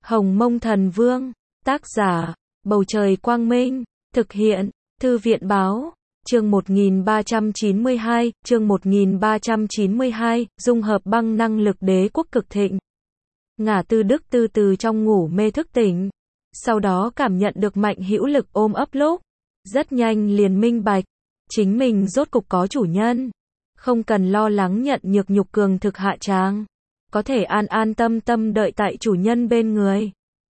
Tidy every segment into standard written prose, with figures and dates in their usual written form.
Hồng Mông Thần Vương, tác giả, Bầu Trời Quang Minh, thực hiện, Thư viện Báo, chương 1392, dung hợp băng năng lực đế quốc cực thịnh. Ngả Tư Đức từ từ trong ngủ mê thức tỉnh, sau đó cảm nhận được mạnh hữu lực ôm ấp lúc, rất nhanh liền minh bạch, chính mình rốt cục có chủ nhân, không cần lo lắng nhận nhược nhục cường thực hạ tràng, có thể an an tâm tâm đợi tại chủ nhân bên người.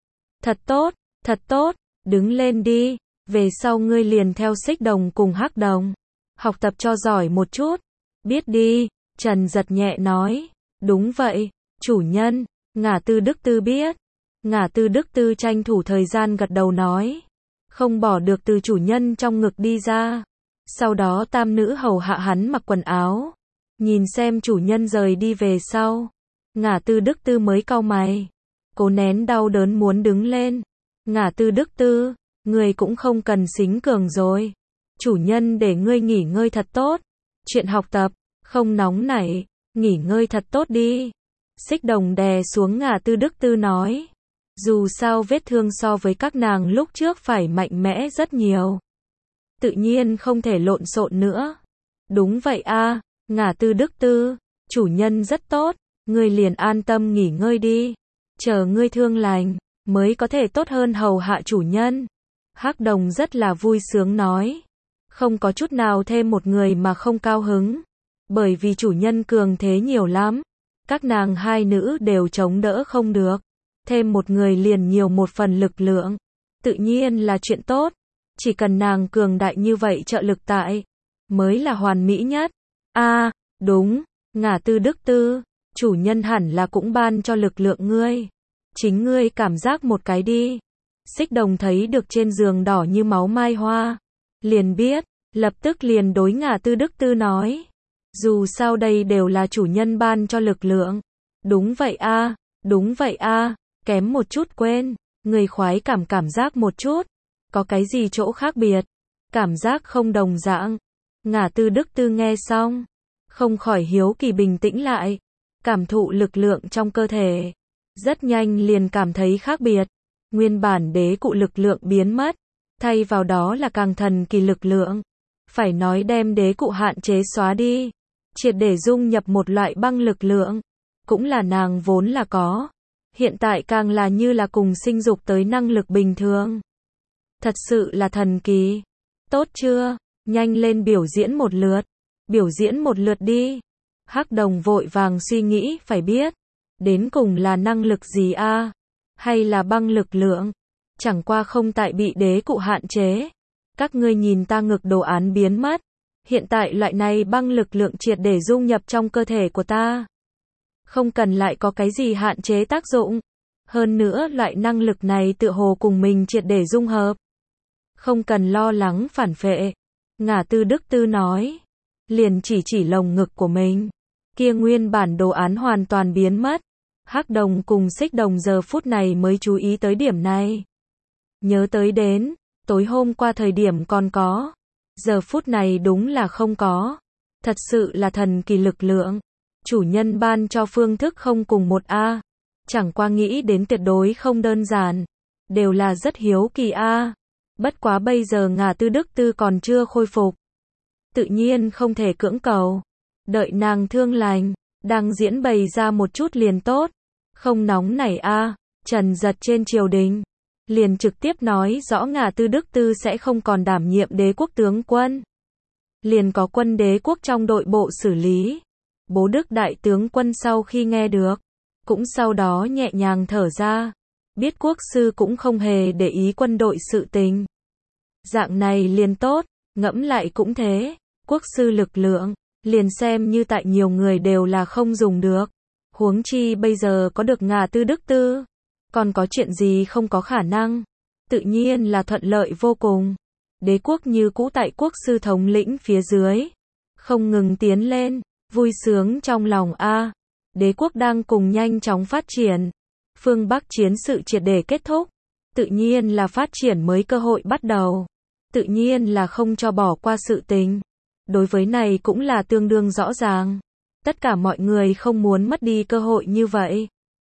Thật tốt, đứng lên đi, về sau ngươi liền theo Xích Đồng cùng Hắc Đồng, học tập cho giỏi một chút, biết đi, Trần Giật nhẹ nói, đúng vậy, chủ nhân, Ngả Tư Đức Tư biết. Ngả Tư Đức Tư tranh thủ thời gian gật đầu nói, không bỏ được từ chủ nhân trong ngực đi ra. Sau đó tam nữ hầu hạ hắn mặc quần áo, nhìn xem chủ nhân rời đi về sau, Ngả Tư Đức Tư mới cau mày, cố nén đau đớn muốn đứng lên. Ngả Tư Đức Tư, ngươi cũng không cần xính cường rồi, chủ nhân để ngươi nghỉ ngơi thật tốt, chuyện học tập, không nóng nảy, nghỉ ngơi thật tốt đi. Xích Đồng đè xuống Ngả Tư Đức Tư nói, dù sao vết thương so với các nàng lúc trước phải mạnh mẽ rất nhiều, tự nhiên không thể lộn xộn nữa. Đúng vậy a, Ngả Tư Đức Tư, chủ nhân rất tốt, ngươi liền an tâm nghỉ ngơi đi, chờ ngươi thương lành, mới có thể tốt hơn hầu hạ chủ nhân. Hắc Đồng rất là vui sướng nói, không có chút nào thêm một người mà không cao hứng, bởi vì chủ nhân cường thế nhiều lắm, các nàng hai nữ đều chống đỡ không được, thêm một người liền nhiều một phần lực lượng, tự nhiên là chuyện tốt, chỉ cần nàng cường đại như vậy trợ lực tại, mới là hoàn mỹ nhất. Đúng, Ngả Tư Đức Tư, chủ nhân hẳn là cũng ban cho lực lượng ngươi, chính ngươi cảm giác một cái đi. Xích Đồng thấy được trên giường đỏ như máu mai hoa, liền biết, lập tức liền đối Ngả Tư Đức Tư nói, dù sao đây đều là chủ nhân ban cho lực lượng. Đúng vậy a, kém một chút quên, người khoái cảm giác một chút, có cái gì chỗ khác biệt, cảm giác không đồng dạng. Ngả Tư Đức Tư nghe xong, không khỏi hiếu kỳ bình tĩnh lại, cảm thụ lực lượng trong cơ thể, rất nhanh liền cảm thấy khác biệt, nguyên bản đế cụ lực lượng biến mất, thay vào đó là càng thần kỳ lực lượng, phải nói đem đế cụ hạn chế xóa đi, triệt để dung nhập một loại băng lực lượng, cũng là nàng vốn là có, hiện tại càng là như là cùng sinh dục tới năng lực bình thường. Thật sự là thần kỳ. Tốt chưa, nhanh lên biểu diễn một lượt đi. Hắc Đồng vội vàng suy nghĩ phải biết, đến cùng là năng lực gì a, hay là băng lực lượng, chẳng qua không tại bị đế cụ hạn chế. Các ngươi nhìn ta ngực đồ án biến mất, hiện tại loại này băng lực lượng triệt để dung nhập trong cơ thể của ta, không cần lại có cái gì hạn chế tác dụng, hơn nữa loại năng lực này tựa hồ cùng mình triệt để dung hợp, không cần lo lắng phản phệ. Ngả Tư Đức Tư nói, liền chỉ lồng ngực của mình, kia nguyên bản đồ án hoàn toàn biến mất. Hắc Đồng cùng Xích Đồng giờ phút này mới chú ý tới điểm này, nhớ tới đến, tối hôm qua thời điểm còn có, giờ phút này đúng là không có, thật sự là thần kỳ lực lượng, chủ nhân ban cho phương thức không cùng một a, chẳng qua nghĩ đến tuyệt đối không đơn giản, đều là rất hiếu kỳ a. Bất quá bây giờ Ngả Tư Đức Tư còn chưa khôi phục, tự nhiên không thể cưỡng cầu, đợi nàng thương lành, đang diễn bày ra một chút liền tốt, không nóng nảy a. Trần Giật trên triều đình, liền trực tiếp nói rõ Ngả Tư Đức Tư sẽ không còn đảm nhiệm đế quốc tướng quân, liền có quân đế quốc trong đội bộ xử lý. Bố Đức đại tướng quân sau khi nghe được, cũng sau đó nhẹ nhàng thở ra, biết quốc sư cũng không hề để ý quân đội sự tình. Dạng này liền tốt, ngẫm lại cũng thế, quốc sư lực lượng, liền xem như tại nhiều người đều là không dùng được, huống chi bây giờ có được Ngả Tư Đức Tư, còn có chuyện gì không có khả năng, tự nhiên là thuận lợi vô cùng. Đế quốc như cũ tại quốc sư thống lĩnh phía dưới, không ngừng tiến lên, vui sướng trong lòng a. Đế quốc đang cùng nhanh chóng phát triển, phương Bắc chiến sự triệt để kết thúc, tự nhiên là phát triển mới cơ hội bắt đầu, tự nhiên là không cho bỏ qua sự tình. Đối với này cũng là tương đương rõ ràng, tất cả mọi người không muốn mất đi cơ hội như vậy.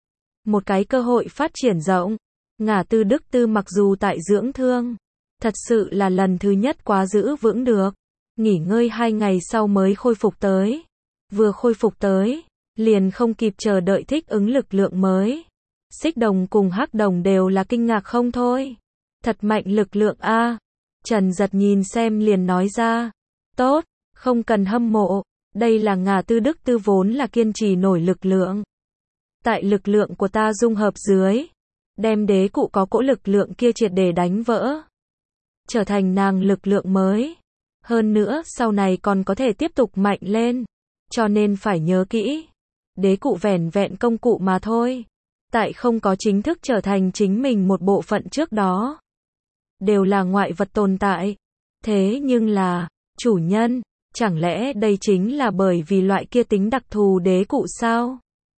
một cái cơ hội phát triển rộng. Ngả Tư Đức Tư mặc dù tại dưỡng thương, thật sự là lần thứ nhất quá giữ vững được. Nghỉ ngơi 2 ngày sau mới khôi phục tới. Vừa khôi phục tới, liền không kịp chờ đợi thích ứng lực lượng mới. Xích Đồng cùng Hắc Đồng đều là kinh ngạc không thôi. Thật mạnh lực lượng a. Trần Giật nhìn xem liền nói ra. Tốt, không cần hâm mộ. Đây là Ngả Tư Đức Tư vốn là kiên trì nổi lực lượng. Tại lực lượng của ta dung hợp dưới, đem đế cụ có cỗ lực lượng kia triệt để đánh vỡ. Trở thành nàng lực lượng mới. Hơn nữa sau này còn có thể tiếp tục mạnh lên. Cho nên phải nhớ kỹ. Đế cụ vẻn vẹn công cụ mà thôi. Tại không có chính thức trở thành chính mình một bộ phận trước đó. Đều là ngoại vật tồn tại. Thế nhưng là, chủ nhân, chẳng lẽ đây chính là bởi vì loại kia tính đặc thù đế cụ sao?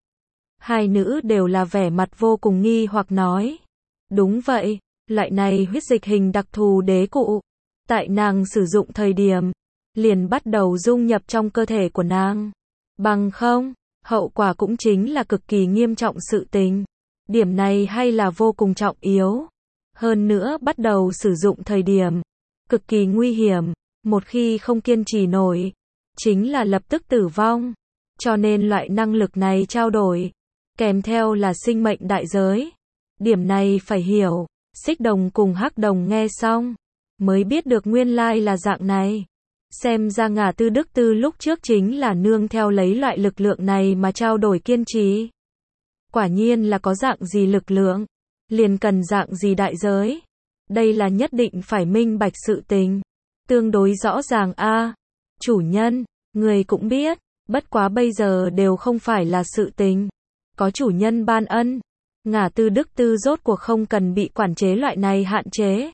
Hai nữ đều là vẻ mặt vô cùng nghi hoặc nói. Đúng vậy, loại này huyết dịch hình đặc thù đế cụ. Tại nàng sử dụng thời điểm, liền bắt đầu dung nhập trong cơ thể của nàng. Bằng không, hậu quả cũng chính là cực kỳ nghiêm trọng sự tình. Điểm này hay là vô cùng trọng yếu. Hơn nữa bắt đầu sử dụng thời điểm, cực kỳ nguy hiểm. Một khi không kiên trì nổi, chính là lập tức tử vong. Cho nên loại năng lực này trao đổi, kèm theo là sinh mệnh đại giới. Điểm này phải hiểu. Xích Đồng cùng Hắc Đồng nghe xong, mới biết được nguyên lai là dạng này. Xem ra Ngả Tư Đức Tư lúc trước chính là nương theo lấy loại lực lượng này mà trao đổi kiên trì. Quả nhiên là có dạng gì lực lượng, liền cần dạng gì đại giới. Đây là nhất định phải minh bạch sự tình. Tương đối rõ ràng a. Chủ nhân, người cũng biết, bất quá bây giờ đều không phải là sự tình. Có chủ nhân ban ân, Ngả Tư Đức Tư rốt cuộc không cần bị quản chế loại này hạn chế.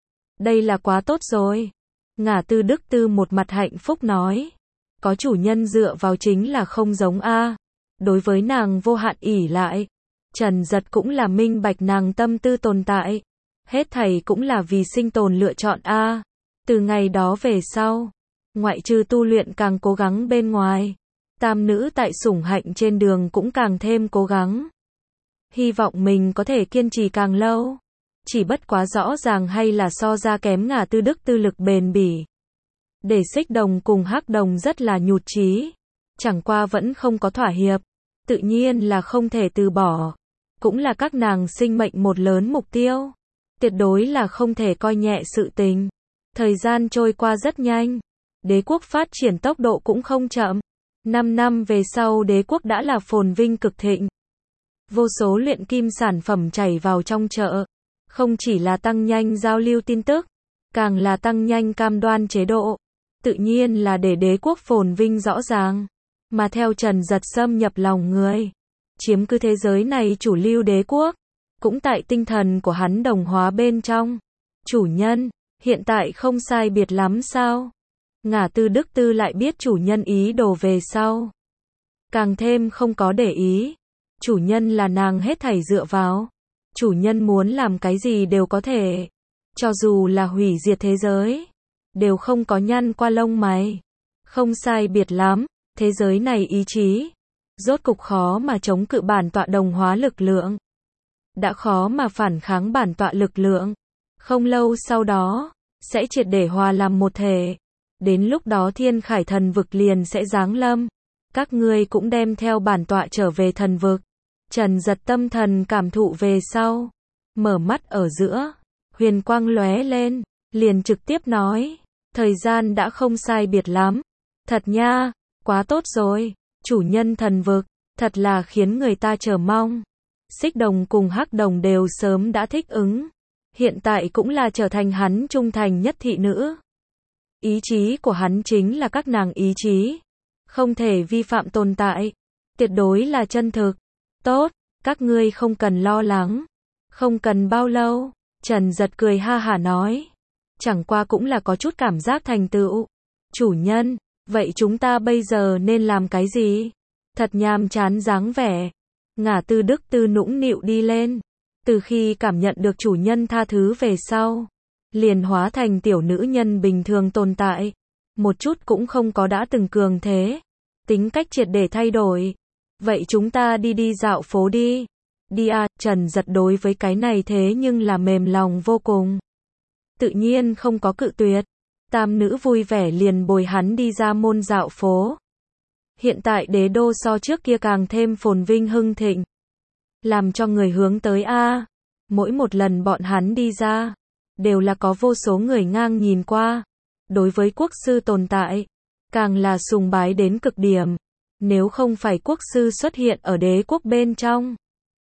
Đây là quá tốt rồi. Ngả Tư Đức Tư một mặt hạnh phúc nói. Có chủ nhân dựa vào chính là không giống a. Đối với nàng vô hạn ỷ lại. Trần Giật cũng là minh bạch nàng tâm tư tồn tại. Hết thảy cũng là vì sinh tồn lựa chọn a. Từ ngày đó về sau, ngoại trừ tu luyện càng cố gắng bên ngoài, tam nữ tại sủng hạnh trên đường cũng càng thêm cố gắng. Hy vọng mình có thể kiên trì càng lâu. Chỉ bất quá rõ ràng hay là so ra kém Ngả Tư Đức Tư lực bền bỉ. Để Xích Đồng cùng Hắc Đồng rất là nhụt chí. Chẳng qua vẫn không có thỏa hiệp. Tự nhiên là không thể từ bỏ. Cũng là các nàng sinh mệnh một lớn mục tiêu. Tuyệt đối là không thể coi nhẹ sự tình. Thời gian trôi qua rất nhanh. Đế quốc phát triển tốc độ cũng không chậm. 5 năm về sau đế quốc đã là phồn vinh cực thịnh. Vô số luyện kim sản phẩm chảy vào trong chợ. Không chỉ là tăng nhanh giao lưu tin tức, càng là tăng nhanh cam đoan chế độ. Tự nhiên là để đế quốc phồn vinh rõ ràng. Mà theo Trần Giật xâm nhập lòng người, chiếm cứ thế giới này chủ lưu đế quốc, cũng tại tinh thần của hắn đồng hóa bên trong. Chủ nhân, hiện tại không sai biệt lắm sao? Ngả Tư Đức Tư lại biết chủ nhân ý đồ về sau. Càng thêm không có để ý. Chủ nhân là nàng hết thảy dựa vào. Chủ nhân muốn làm cái gì đều có thể. Cho dù là hủy diệt thế giới, đều không có nhăn qua lông mày. Không sai biệt lắm, thế giới này ý chí. Rốt cục khó mà chống cự bản tọa đồng hóa lực lượng. Đã khó mà phản kháng bản tọa lực lượng. Không lâu sau đó, sẽ triệt để hòa làm một thể. Đến lúc đó Thiên Khải thần vực liền sẽ giáng lâm. Các ngươi cũng đem theo bản tọa trở về thần vực. Trần Giật tâm thần cảm thụ về sau. Mở mắt ở giữa. Huyền quang lóe lên. Liền trực tiếp nói. Thời gian đã không sai biệt lắm. Thật nha, quá tốt rồi. Chủ nhân thần vực. Thật là khiến người ta chờ mong. Xích Đồng cùng Hắc Đồng đều sớm đã thích ứng. Hiện tại cũng là trở thành hắn trung thành nhất thị nữ. Ý chí của hắn chính là các nàng ý chí. Không thể vi phạm tồn tại. Tuyệt đối là chân thực. Tốt, các ngươi không cần lo lắng. Không cần bao lâu. Trần Giật cười ha hả nói. Chẳng qua cũng là có chút cảm giác thành tựu. Chủ nhân, vậy chúng ta bây giờ nên làm cái gì? Thật nhàm chán dáng vẻ. Ngả Tư Đức Tư nũng nịu đi lên. Từ khi cảm nhận được chủ nhân tha thứ về sau, liền hóa thành tiểu nữ nhân bình thường tồn tại. Một chút cũng không có đã từng cường thế. Tính cách triệt để thay đổi. Vậy chúng ta đi dạo phố đi. Đi à, Trần Giật đối với cái này thế nhưng là mềm lòng vô cùng. Tự nhiên không có cự tuyệt. Tam nữ vui vẻ liền bồi hắn đi ra môn dạo phố. Hiện tại đế đô so trước kia càng thêm phồn vinh hưng thịnh. Làm cho người hướng tới a. Mỗi một lần bọn hắn đi ra, đều là có vô số người ngang nhìn qua. Đối với quốc sư tồn tại, càng là sùng bái đến cực điểm. Nếu không phải quốc sư xuất hiện ở đế quốc bên trong,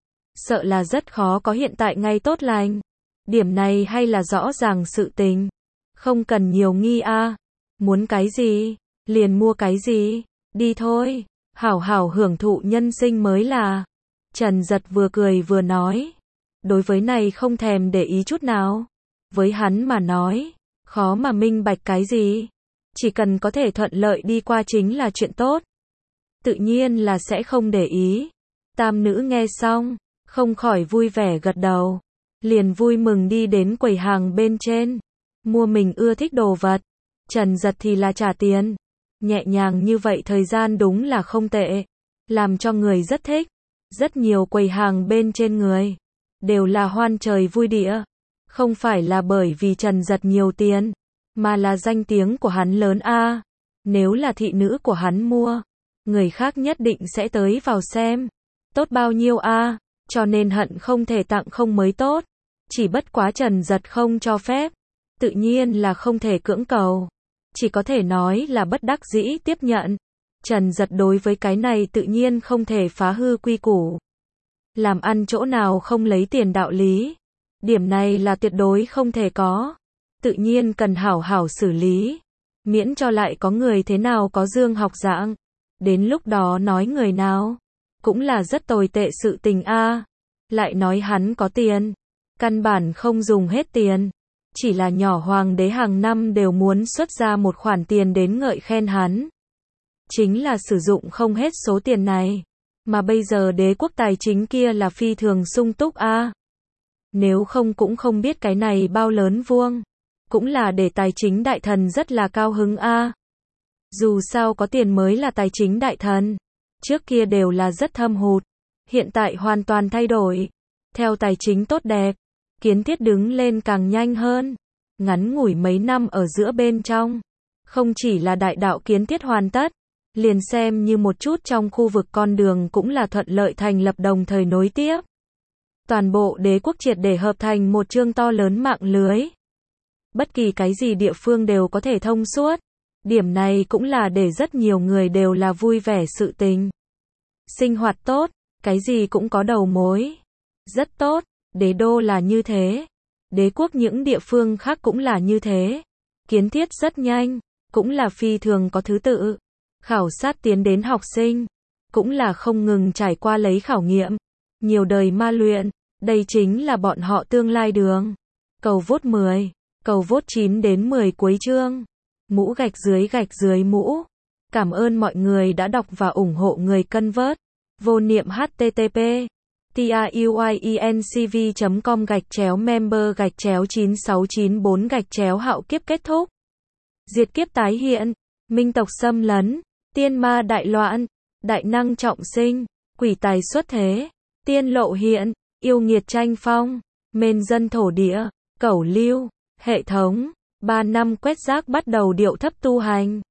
sợ là rất khó có hiện tại ngay tốt lành. Điểm này hay là rõ ràng sự tình. Không cần nhiều nghi a. Muốn cái gì, liền mua cái gì. Đi thôi, hảo hảo hưởng thụ nhân sinh mới là. Trần Giật vừa cười vừa nói. Đối với này không thèm để ý chút nào. Với hắn mà nói, khó mà minh bạch cái gì. Chỉ cần có thể thuận lợi đi qua chính là chuyện tốt. Tự nhiên là sẽ không để ý. Tam nữ nghe xong, không khỏi vui vẻ gật đầu. Liền vui mừng đi đến quầy hàng bên trên. Mua mình ưa thích đồ vật. Trần Giật thì là trả tiền. Nhẹ nhàng như vậy thời gian đúng là không tệ. Làm cho người rất thích. Rất nhiều quầy hàng bên trên người đều là hoan trời vui địa. Không phải là bởi vì Trần Giật nhiều tiền, mà là danh tiếng của hắn lớn a. Nếu là thị nữ của hắn mua, người khác nhất định sẽ tới vào xem. Tốt bao nhiêu a, cho nên hận không thể tặng không mới tốt. Chỉ bất quá Trần Giật không cho phép. Tự nhiên là không thể cưỡng cầu. Chỉ có thể nói là bất đắc dĩ tiếp nhận. Trần Giật đối với cái này tự nhiên không thể phá hư quy củ. Làm ăn chỗ nào không lấy tiền đạo lý. Điểm này là tuyệt đối không thể có. Tự nhiên cần hảo hảo xử lý. Miễn cho lại có người thế nào có dương học dạng. Đến lúc đó nói người nào. Cũng là rất tồi tệ sự tình a. Lại nói hắn có tiền. Căn bản không dùng hết tiền. Chỉ là nhỏ hoàng đế hàng năm đều muốn xuất ra một khoản tiền đến ngợi khen hắn. Chính là sử dụng không hết số tiền này. Mà bây giờ đế quốc tài chính kia là phi thường sung túc a. Nếu không cũng không biết cái này bao lớn vuông. Cũng là để tài chính đại thần rất là cao hứng a. Dù sao có tiền mới là tài chính đại thần. Trước kia đều là rất thâm hụt. Hiện tại hoàn toàn thay đổi. Theo tài chính tốt đẹp, kiến thiết đứng lên càng nhanh hơn. Ngắn ngủi mấy năm ở giữa bên trong. Không chỉ là đại đạo kiến thiết hoàn tất. Liền xem như một chút trong khu vực con đường cũng là thuận lợi thành lập đồng thời nối tiếp. Toàn bộ đế quốc triệt để hợp thành một chương to lớn mạng lưới. Bất kỳ cái gì địa phương đều có thể thông suốt. Điểm này cũng là để rất nhiều người đều là vui vẻ sự tình. Sinh hoạt tốt, cái gì cũng có đầu mối. Rất tốt, đế đô là như thế. Đế quốc những địa phương khác cũng là như thế. Kiến thiết rất nhanh, cũng là phi thường có thứ tự. Khảo sát tiến đến học sinh, cũng là không ngừng trải qua lấy khảo nghiệm. Nhiều đời ma luyện, đây chính là bọn họ tương lai đường. Cầu vote 10, cầu vote 9 đến 10 cuối chương. Mũ gạch dưới mũ. Cảm ơn mọi người đã đọc và ủng hộ người cân vớt. Vô niệm http truyencv.com/member/9694 hạo kiếp kết thúc. Diệt kiếp tái hiện, minh tộc xâm lấn, tiên ma đại loạn, đại năng trọng sinh, quỷ tài xuất thế, tiên lộ hiện, yêu nghiệt tranh phong, mên dân thổ địa, cẩu lưu, hệ thống, 3 năm quét rác bắt đầu điệu thấp tu hành.